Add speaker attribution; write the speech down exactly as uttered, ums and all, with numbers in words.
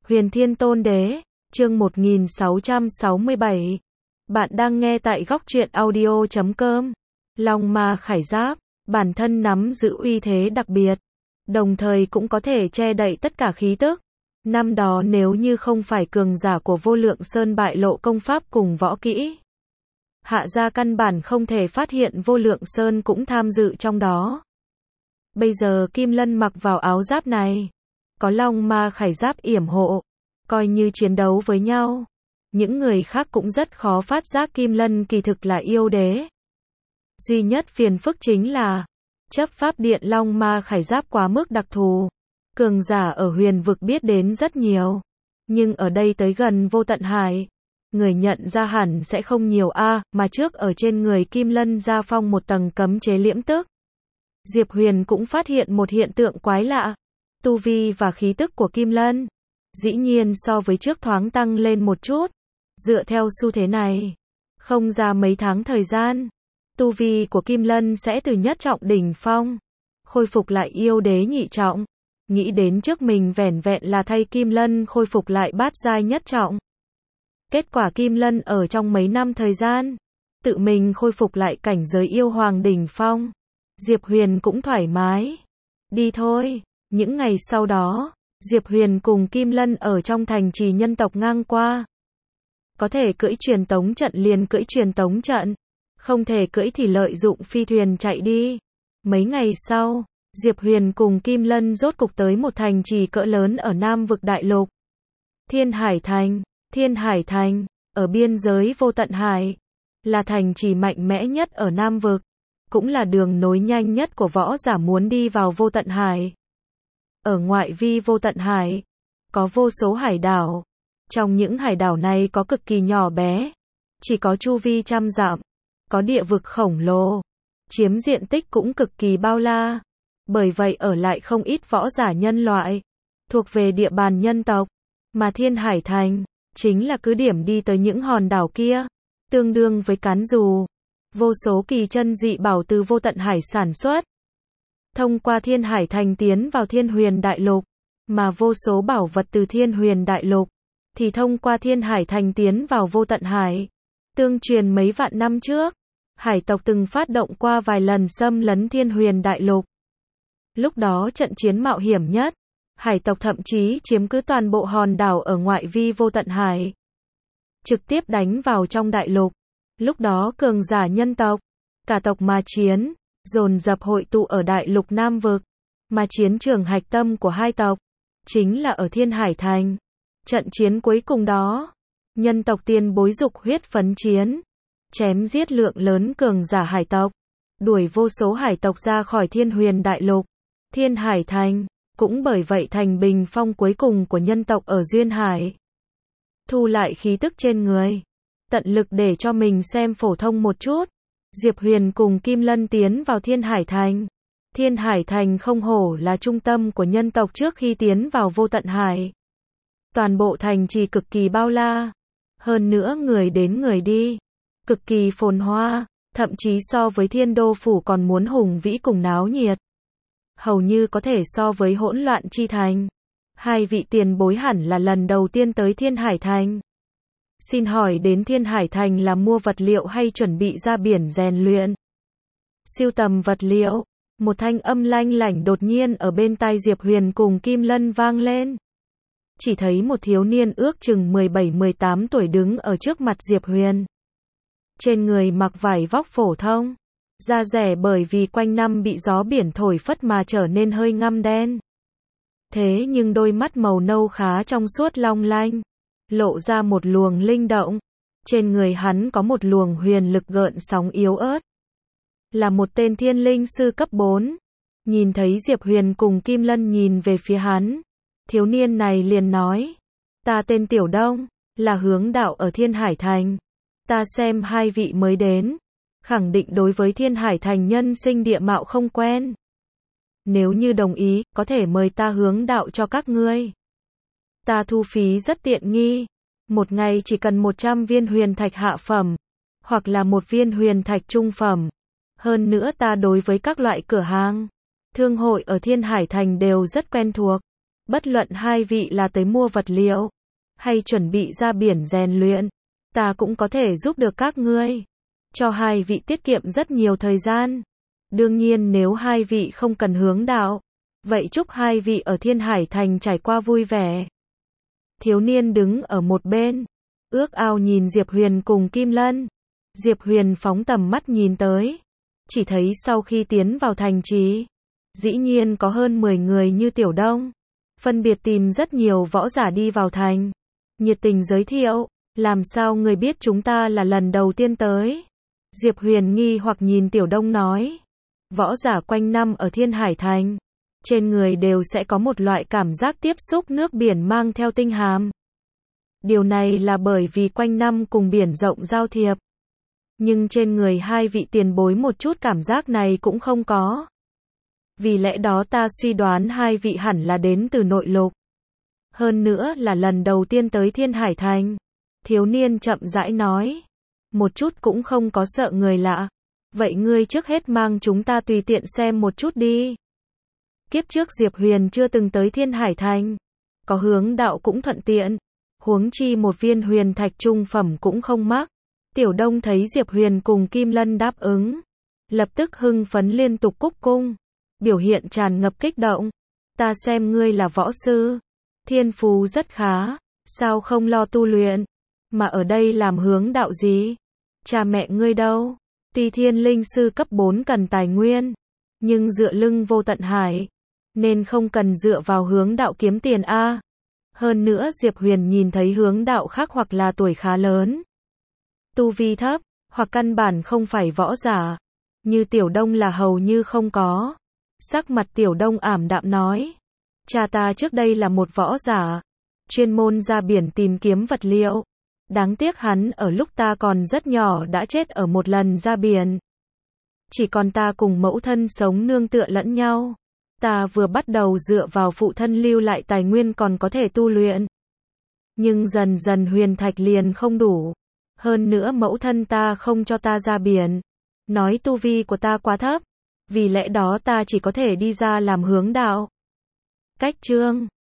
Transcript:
Speaker 1: Huyền Thiên Tôn Đế, chương một nghìn sáu trăm sáu mươi bảy. Bạn đang nghe tại góc truyện audio chấm com. Long Ma Khải Giáp, bản thân nắm giữ uy thế đặc biệt, đồng thời cũng có thể che đậy tất cả khí tức. Năm đó nếu như không phải cường giả của Vô Lượng Sơn bại lộ công pháp cùng võ kỹ, hạ gia căn bản không thể phát hiện Vô Lượng Sơn cũng tham dự trong đó. Bây giờ Kim Lân mặc vào áo giáp này, có Long Ma Khải Giáp yểm hộ, coi như chiến đấu với nhau, những người khác cũng rất khó phát giác Kim Lân kỳ thực là yêu đế. Duy nhất phiền phức chính là chấp pháp điện Long Ma Khải Giáp quá mức đặc thù, cường giả ở huyền vực biết đến rất nhiều, nhưng ở đây tới gần Vô Tận Hải, người nhận ra hẳn sẽ không nhiều a, à, mà trước ở trên người Kim Lân gia phong một tầng cấm chế liễm tức. Diệp Huyền cũng phát hiện một hiện tượng quái lạ, tu vi và khí tức của Kim Lân dĩ nhiên so với trước thoáng tăng lên một chút. Dựa theo xu thế này, không ra mấy tháng thời gian, tu vi của Kim Lân sẽ từ nhất trọng đỉnh phong khôi phục lại yêu đế nhị trọng. Nghĩ đến trước mình vẻn vẹn là thay Kim Lân khôi phục lại bát giai nhất trọng, kết quả Kim Lân ở trong mấy năm thời gian tự mình khôi phục lại cảnh giới yêu hoàng đỉnh phong. Diệp Huyền cũng thoải mái. Đi thôi. Những ngày sau đó, Diệp Huyền cùng Kim Lân ở trong thành trì nhân tộc ngang qua. Có thể cưỡi truyền tống trận liền cưỡi truyền tống trận, không thể cưỡi thì lợi dụng phi thuyền chạy đi. Mấy ngày sau, Diệp Huyền cùng Kim Lân rốt cục tới một thành trì cỡ lớn ở Nam vực đại lục. Thiên Hải Thành. Thiên Hải Thành, ở biên giới Vô Tận Hải, là thành trì mạnh mẽ nhất ở Nam vực, cũng là đường nối nhanh nhất của võ giả muốn đi vào Vô Tận Hải. Ở ngoại vi Vô Tận Hải, có vô số hải đảo. Trong những hải đảo này có cực kỳ nhỏ bé, chỉ có chu vi trăm dặm, có địa vực khổng lồ, chiếm diện tích cũng cực kỳ bao la. Bởi vậy ở lại không ít võ giả nhân loại, thuộc về địa bàn nhân tộc, mà Thiên Hải Thành chính là cứ điểm đi tới những hòn đảo kia, tương đương với cán dù. Vô số kỳ chân dị bảo từ Vô Tận Hải sản xuất, thông qua Thiên Hải Thành tiến vào Thiên Huyền Đại Lục, mà vô số bảo vật từ Thiên Huyền Đại Lục thì thông qua Thiên Hải Thành tiến vào Vô Tận Hải. Tương truyền mấy vạn năm trước, hải tộc từng phát động qua vài lần xâm lấn Thiên Huyền Đại Lục. Lúc đó trận chiến mạo hiểm nhất, hải tộc thậm chí chiếm cứ toàn bộ hòn đảo ở ngoại vi Vô Tận Hải, trực tiếp đánh vào trong đại lục. Lúc đó cường giả nhân tộc, cả tộc mà chiến, dồn dập hội tụ ở đại lục Nam vực, mà chiến trường hạch tâm của hai tộc chính là ở Thiên Hải Thành. Trận chiến cuối cùng đó, nhân tộc tiền bối dục huyết phấn chiến, chém giết lượng lớn cường giả hải tộc, đuổi vô số hải tộc ra khỏi Thiên Huyền Đại Lục. Thiên Hải Thành cũng bởi vậy thành bình phong cuối cùng của nhân tộc ở Duyên Hải. Thu lại khí tức trên người, tận lực để cho mình xem phổ thông một chút, Diệp Huyền cùng Kim Lân tiến vào Thiên Hải Thành. Thiên Hải Thành không hổ là trung tâm của nhân tộc trước khi tiến vào Vô Tận Hải. Toàn bộ thành trì cực kỳ bao la, hơn nữa người đến người đi, cực kỳ phồn hoa, thậm chí so với Thiên Đô Phủ còn muốn hùng vĩ cùng náo nhiệt. Hầu như có thể so với Hỗn Loạn Chi Thành. Hai vị tiền bối hẳn là lần đầu tiên tới Thiên Hải Thành. Xin hỏi đến Thiên Hải Thành là mua vật liệu hay chuẩn bị ra biển rèn luyện? Sưu tầm vật liệu. Một thanh âm lanh lảnh đột nhiên ở bên tai Diệp Huyền cùng Kim Lân vang lên. Chỉ thấy một thiếu niên ước chừng mười bảy mười tám tuổi đứng ở trước mặt Diệp Huyền. Trên người mặc vải vóc phổ thông, da rẻ bởi vì quanh năm bị gió biển thổi phất mà trở nên hơi ngăm đen. Thế nhưng đôi mắt màu nâu khá trong suốt long lanh, lộ ra một luồng linh động. Trên người hắn có một luồng huyền lực gợn sóng yếu ớt. Là một tên thiên linh sư cấp bốn. Nhìn thấy Diệp Huyền cùng Kim Lân nhìn về phía hắn, thiếu niên này liền nói: Ta tên Tiểu Đông, là hướng đạo ở Thiên Hải Thành. Ta xem hai vị mới đến, khẳng định đối với Thiên Hải Thành nhân sinh địa mạo không quen. Nếu như đồng ý, có thể mời ta hướng đạo cho các ngươi. Ta thu phí rất tiện nghi, một ngày chỉ cần một trăm viên huyền thạch hạ phẩm, hoặc là một viên huyền thạch trung phẩm. Hơn nữa ta đối với các loại cửa hàng, thương hội ở Thiên Hải Thành đều rất quen thuộc. Bất luận hai vị là tới mua vật liệu, hay chuẩn bị ra biển rèn luyện, ta cũng có thể giúp được các ngươi. Cho hai vị tiết kiệm rất nhiều thời gian. Đương nhiên nếu hai vị không cần hướng đạo, vậy chúc hai vị ở Thiên Hải Thành trải qua vui vẻ. Thiếu niên đứng ở một bên, ước ao nhìn Diệp Huyền cùng Kim Lân. Diệp Huyền phóng tầm mắt nhìn tới, chỉ thấy sau khi tiến vào thành trì, dĩ nhiên có hơn mười người như Tiểu Đông, phân biệt tìm rất nhiều võ giả đi vào thành, nhiệt tình giới thiệu, làm sao người biết chúng ta là lần đầu tiên tới? Diệp Huyền nghi hoặc nhìn Tiểu Đông nói, võ giả quanh năm ở Thiên Hải Thành, trên người đều sẽ có một loại cảm giác tiếp xúc nước biển mang theo tinh hàm. Điều này là bởi vì quanh năm cùng biển rộng giao thiệp. Nhưng trên người hai vị tiền bối một chút cảm giác này cũng không có. Vì lẽ đó ta suy đoán hai vị hẳn là đến từ nội lục. Hơn nữa là lần đầu tiên tới Thiên Hải Thành. Thiếu niên chậm rãi nói. Một chút cũng không có sợ người lạ. Vậy ngươi trước hết mang chúng ta tùy tiện xem một chút đi. Kiếp trước Diệp Huyền chưa từng tới Thiên Hải Thành. Có hướng đạo cũng thuận tiện. Huống chi một viên huyền thạch trung phẩm cũng không mắc. Tiểu Đông thấy Diệp Huyền cùng Kim Lân đáp ứng, lập tức hưng phấn liên tục cúc cung, biểu hiện tràn ngập kích động. Ta xem ngươi là võ sư, thiên phú rất khá, sao không lo tu luyện, mà ở đây làm hướng đạo gì? Cha mẹ ngươi đâu? Tuy thiên linh sư cấp bốn cần tài nguyên, nhưng dựa lưng vô tận hải, nên không cần dựa vào hướng đạo kiếm tiền a. Hơn nữa Diệp Huyền nhìn thấy hướng đạo khác hoặc là tuổi khá lớn, tu vi thấp, hoặc căn bản không phải võ giả, như Tiểu Đông là hầu như không có. Sắc mặt Tiểu Đông ảm đạm nói, cha ta trước đây là một võ giả, chuyên môn ra biển tìm kiếm vật liệu. Đáng tiếc hắn ở lúc ta còn rất nhỏ đã chết ở một lần ra biển. Chỉ còn ta cùng mẫu thân sống nương tựa lẫn nhau. Ta vừa bắt đầu dựa vào phụ thân lưu lại tài nguyên còn có thể tu luyện. Nhưng dần dần huyền thạch liền không đủ. Hơn nữa mẫu thân ta không cho ta ra biển. Nói tu vi của ta quá thấp. Vì lẽ đó ta chỉ có thể đi ra làm hướng đạo. Cách chương